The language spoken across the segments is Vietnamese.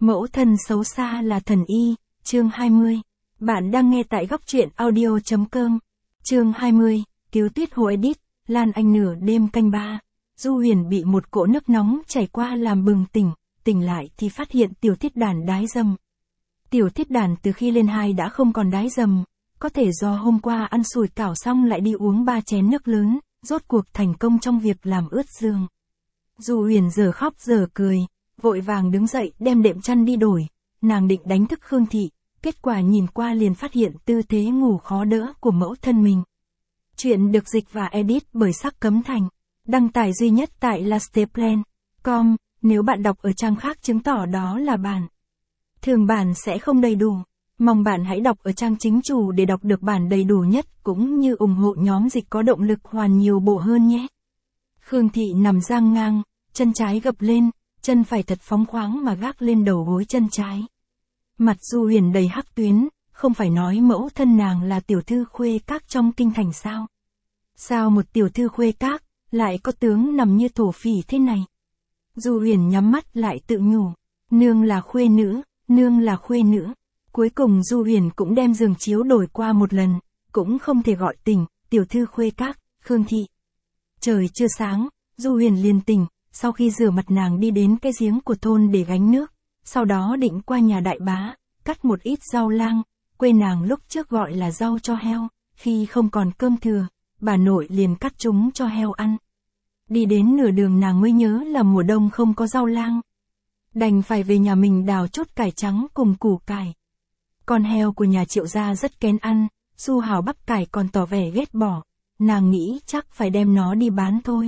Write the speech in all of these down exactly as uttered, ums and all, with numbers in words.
Mẫu thân xấu xa là thần y, chương hai mươi. Bạn đang nghe tại góc truyện audio chấm com. Chương hai mươi, Tiếu Tuyết Hồ edit, Lan Anh nửa đêm canh ba. Du Huyền bị một cỗ nước nóng chảy qua làm bừng tỉnh, tỉnh lại thì phát hiện Tiểu Thiết Đàn đái dầm. Tiểu Thiết Đàn từ khi lên hai đã không còn đái dầm, có thể do hôm qua ăn sủi cảo xong lại đi uống ba chén nước lớn, rốt cuộc thành công trong việc làm ướt giường. Du Huyền giờ khóc giờ cười, vội vàng đứng dậy đem đệm chăn đi đổi, nàng định đánh thức Khương Thị, kết quả nhìn qua liền phát hiện tư thế ngủ khó đỡ của mẫu thân mình. Chuyện được dịch và edit bởi Sắc Cấm Thành, đăng tải duy nhất tại lasteplan chấm com, nếu bạn đọc ở trang khác chứng tỏ đó là bản thường bản sẽ không đầy đủ. Mong bạn hãy đọc ở trang chính chủ để đọc được bản đầy đủ nhất cũng như ủng hộ nhóm dịch có động lực hoàn nhiều bộ hơn nhé. Khương Thị nằm dang ngang, chân trái gập lên, chân phải thật phóng khoáng mà gác lên đầu gối chân trái. Mặt Du Huyền đầy hắc tuyến, không phải nói mẫu thân nàng là tiểu thư khuê các trong kinh thành sao? Sao một tiểu thư khuê các lại có tướng nằm như thổ phỉ thế này? Du Huyền nhắm mắt lại tự nhủ, nương là khuê nữ, nương là khuê nữ. Cuối cùng Du Huyền cũng đem giường chiếu đổi qua một lần, cũng không thể gọi tỉnh, tiểu thư khuê các, Khương Thị. Trời chưa sáng, Du Huyền liền tỉnh, sau khi rửa mặt nàng đi đến cái giếng của thôn để gánh nước, sau đó định qua nhà đại bá, cắt một ít rau lang, quê nàng lúc trước gọi là rau cho heo, khi không còn cơm thừa, bà nội liền cắt chúng cho heo ăn. Đi đến nửa đường nàng mới nhớ là mùa đông không có rau lang. Đành phải về nhà mình đào chút cải trắng cùng củ cải. Con heo của nhà Triệu gia rất kén ăn, Su Hào bắp cải còn tỏ vẻ ghét bỏ, nàng nghĩ chắc phải đem nó đi bán thôi.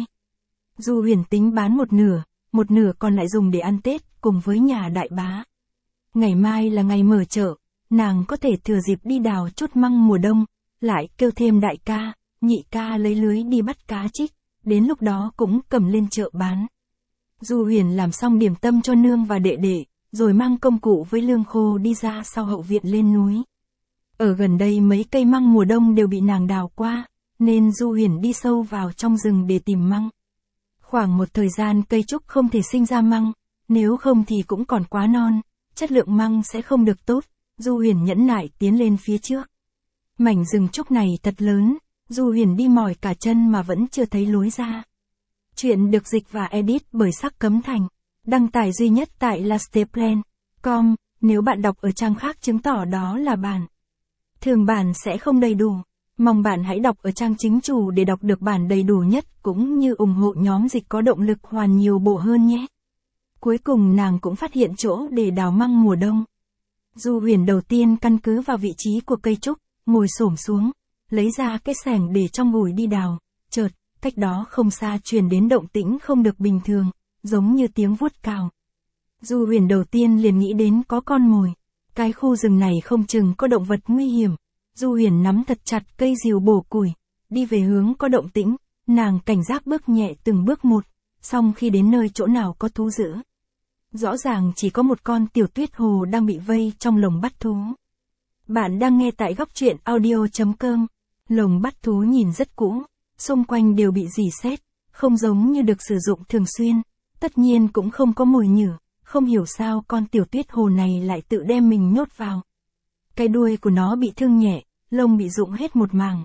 Du Huyền tính bán một nửa, một nửa còn lại dùng để ăn Tết cùng với nhà đại bá. Ngày mai là ngày mở chợ, nàng có thể thừa dịp đi đào chút măng mùa đông, lại kêu thêm đại ca, nhị ca lấy lưới đi bắt cá trích, đến lúc đó cũng cầm lên chợ bán. Du Huyền làm xong điểm tâm cho nương và đệ đệ, rồi mang công cụ với lương khô đi ra sau hậu viện lên núi. Ở gần đây mấy cây măng mùa đông đều bị nàng đào qua, nên Du Huyền đi sâu vào trong rừng để tìm măng. Khoảng một thời gian cây trúc không thể sinh ra măng, nếu không thì cũng còn quá non, chất lượng măng sẽ không được tốt, Du Huyền nhẫn nại tiến lên phía trước. Mảnh rừng trúc này thật lớn, Du Huyền đi mỏi cả chân mà vẫn chưa thấy lối ra. Chuyện được dịch và edit bởi Sắc Cấm Thành, đăng tải duy nhất tại lasteplan chấm com, nếu bạn đọc ở trang khác chứng tỏ đó là bản thường bản sẽ không đầy đủ. Mong bạn hãy đọc ở trang chính chủ để đọc được bản đầy đủ nhất cũng như ủng hộ nhóm dịch có động lực hoàn nhiều bộ hơn nhé. Cuối cùng nàng cũng phát hiện chỗ để đào măng mùa đông. Du Huyền đầu tiên căn cứ vào vị trí của cây trúc, ngồi xổm xuống, lấy ra cái xẻng để trong gùi đi đào, chợt, cách đó không xa truyền đến động tĩnh không được bình thường, giống như tiếng vuốt cào. Du Huyền đầu tiên liền nghĩ đến có con mồi, cái khu rừng này không chừng có động vật nguy hiểm. Du Huyền nắm thật chặt cây rìu bổ củi, đi về hướng có động tĩnh, nàng cảnh giác bước nhẹ từng bước một, xong khi đến nơi chỗ nào có thú dữ. Rõ ràng chỉ có một con tiểu tuyết hồ đang bị vây trong lồng bắt thú. Bạn đang nghe tại góc truyện audio chấm com, lồng bắt thú nhìn rất cũ, xung quanh đều bị rỉ sét, không giống như được sử dụng thường xuyên, tất nhiên cũng không có mồi nhử, không hiểu sao con tiểu tuyết hồ này lại tự đem mình nhốt vào. Cái đuôi của nó bị thương nhẹ, lông bị rụng hết một mảng.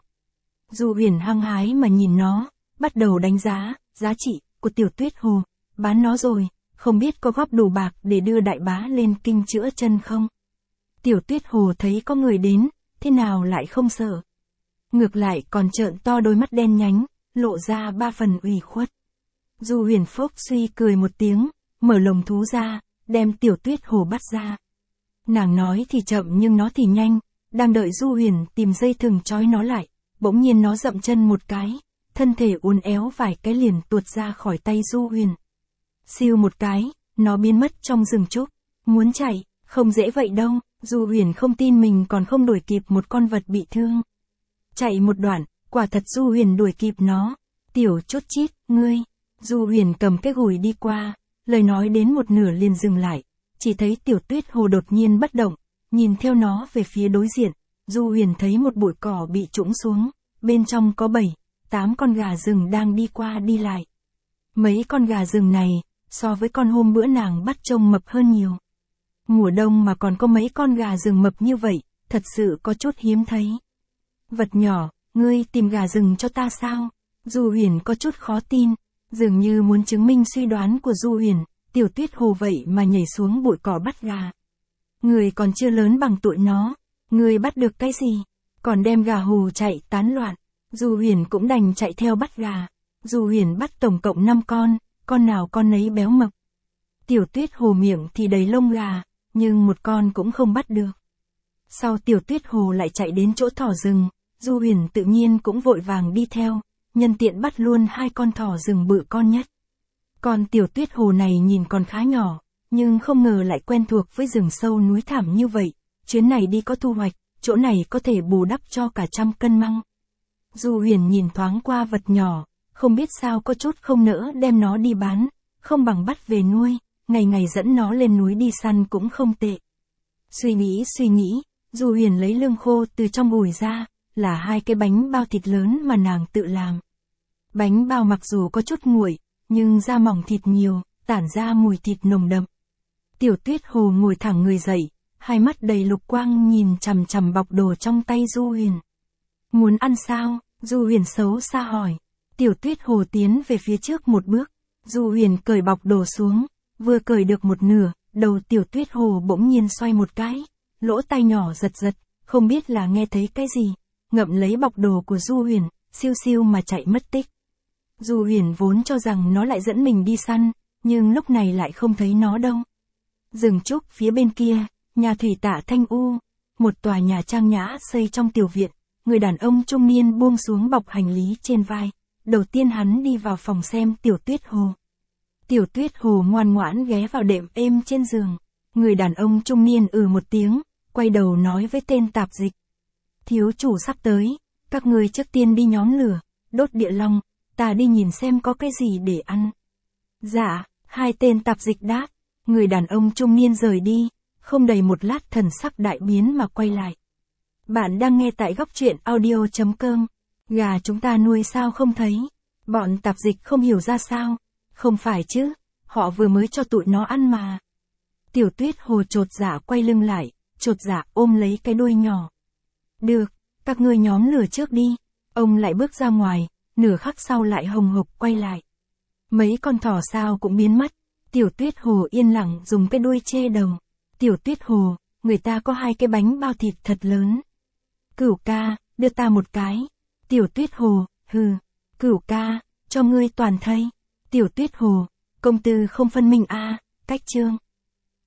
Du Huyền hăng hái mà nhìn nó, bắt đầu đánh giá, giá trị của tiểu tuyết hồ, bán nó rồi, không biết có góp đủ bạc để đưa đại bá lên kinh chữa chân không. Tiểu tuyết hồ thấy có người đến, thế nào lại không sợ. Ngược lại còn trợn to đôi mắt đen nhánh, lộ ra ba phần ủy khuất. Du Huyền phốc suy cười một tiếng, mở lồng thú ra, đem tiểu tuyết hồ bắt ra. Nàng nói thì chậm nhưng nó thì nhanh, đang đợi Du Huyền tìm dây thừng trói nó lại, bỗng nhiên nó dậm chân một cái, thân thể uốn éo vài cái liền tuột ra khỏi tay Du Huyền. Siêu một cái, nó biến mất trong rừng trúc, muốn chạy, không dễ vậy đâu, Du Huyền không tin mình còn không đuổi kịp một con vật bị thương. Chạy một đoạn, quả thật Du Huyền đuổi kịp nó, tiểu chốt chít, ngươi, Du Huyền cầm cái gùi đi qua, lời nói đến một nửa liền dừng lại. Chỉ thấy tiểu tuyết hồ đột nhiên bất động, nhìn theo nó về phía đối diện, Du Huyền thấy một bụi cỏ bị trũng xuống, bên trong có bảy, tám con gà rừng đang đi qua đi lại. Mấy con gà rừng này, so với con hôm bữa nàng bắt trông mập hơn nhiều. Mùa đông mà còn có mấy con gà rừng mập như vậy, thật sự có chút hiếm thấy. Vật nhỏ, ngươi tìm gà rừng cho ta sao? Du Huyền có chút khó tin, dường như muốn chứng minh suy đoán của Du Huyền, Tiểu Tuyết Hồ vậy mà nhảy xuống bụi cỏ bắt gà. Người còn chưa lớn bằng tụi nó, người bắt được cái gì? Còn đem gà hù chạy tán loạn. Du Huyền cũng đành chạy theo bắt gà. Du Huyền bắt tổng cộng năm con, con nào con nấy béo mập. Tiểu Tuyết Hồ miệng thì đầy lông gà, nhưng một con cũng không bắt được. Sau Tiểu Tuyết Hồ lại chạy đến chỗ thỏ rừng, Du Huyền tự nhiên cũng vội vàng đi theo, nhân tiện bắt luôn hai con thỏ rừng bự con nhất. Con Tiểu Tuyết Hồ này nhìn còn khá nhỏ, nhưng không ngờ lại quen thuộc với rừng sâu núi thảm như vậy, chuyến này đi có thu hoạch, chỗ này có thể bù đắp cho cả trăm cân măng. Du Huyền nhìn thoáng qua vật nhỏ, không biết sao có chút không nỡ đem nó đi bán, không bằng bắt về nuôi, ngày ngày dẫn nó lên núi đi săn cũng không tệ. Suy nghĩ suy nghĩ, Du Huyền lấy lương khô từ trong ủi ra, là hai cái bánh bao thịt lớn mà nàng tự làm. Bánh bao mặc dù có chút nguội, nhưng da mỏng thịt nhiều, tản ra mùi thịt nồng đậm. Tiểu Tuyết Hồ ngồi thẳng người dậy, hai mắt đầy lục quang nhìn chằm chằm bọc đồ trong tay Du Huyền. Muốn ăn sao? Du Huyền xấu xa hỏi. Tiểu Tuyết Hồ tiến về phía trước một bước, Du Huyền cởi bọc đồ xuống, vừa cởi được một nửa, đầu Tiểu Tuyết Hồ bỗng nhiên xoay một cái, lỗ tai nhỏ giật giật, không biết là nghe thấy cái gì, ngậm lấy bọc đồ của Du Huyền, siêu siêu mà chạy mất tích. Du Huyền vốn cho rằng nó lại dẫn mình đi săn, nhưng lúc này lại không thấy nó đâu. Rừng trúc phía bên kia, nhà thủy tạ Thanh U, một tòa nhà trang nhã xây trong tiểu viện, người đàn ông trung niên buông xuống bọc hành lý trên vai. Đầu tiên hắn đi vào phòng xem Tiểu Tuyết Hồ. Tiểu Tuyết Hồ ngoan ngoãn ghé vào đệm êm trên giường. Người đàn ông trung niên ừ một tiếng, quay đầu nói với tên tạp dịch. Thiếu chủ sắp tới, các người trước tiên đi nhóm lửa, đốt địa long, ta đi nhìn xem có cái gì để ăn. Dạ, hai tên tạp dịch đáp, người đàn ông trung niên rời đi, không đầy một lát thần sắc đại biến mà quay lại. Bạn đang nghe tại góc truyện audio chấm com. Gà chúng ta nuôi sao không thấy? Bọn tạp dịch không hiểu ra sao. Không phải chứ, họ vừa mới cho tụi nó ăn mà. Tiểu Tuyết Hồ chột dạ quay lưng lại, chột dạ ôm lấy cái đuôi nhỏ. Được, các ngươi nhóm lửa trước đi. Ông lại bước ra ngoài, nửa khắc sau lại hồng hộc quay lại. Mấy con thỏ sao cũng biến mất. Tiểu Tuyết Hồ yên lặng dùng cái đuôi che đầu. Tiểu Tuyết Hồ, người ta có hai cái bánh bao thịt thật lớn. Cửu ca, đưa ta một cái. Tiểu Tuyết Hồ, hừ, Cửu ca, cho ngươi toàn thây. Tiểu Tuyết Hồ, công tư không phân minh a, cách chương.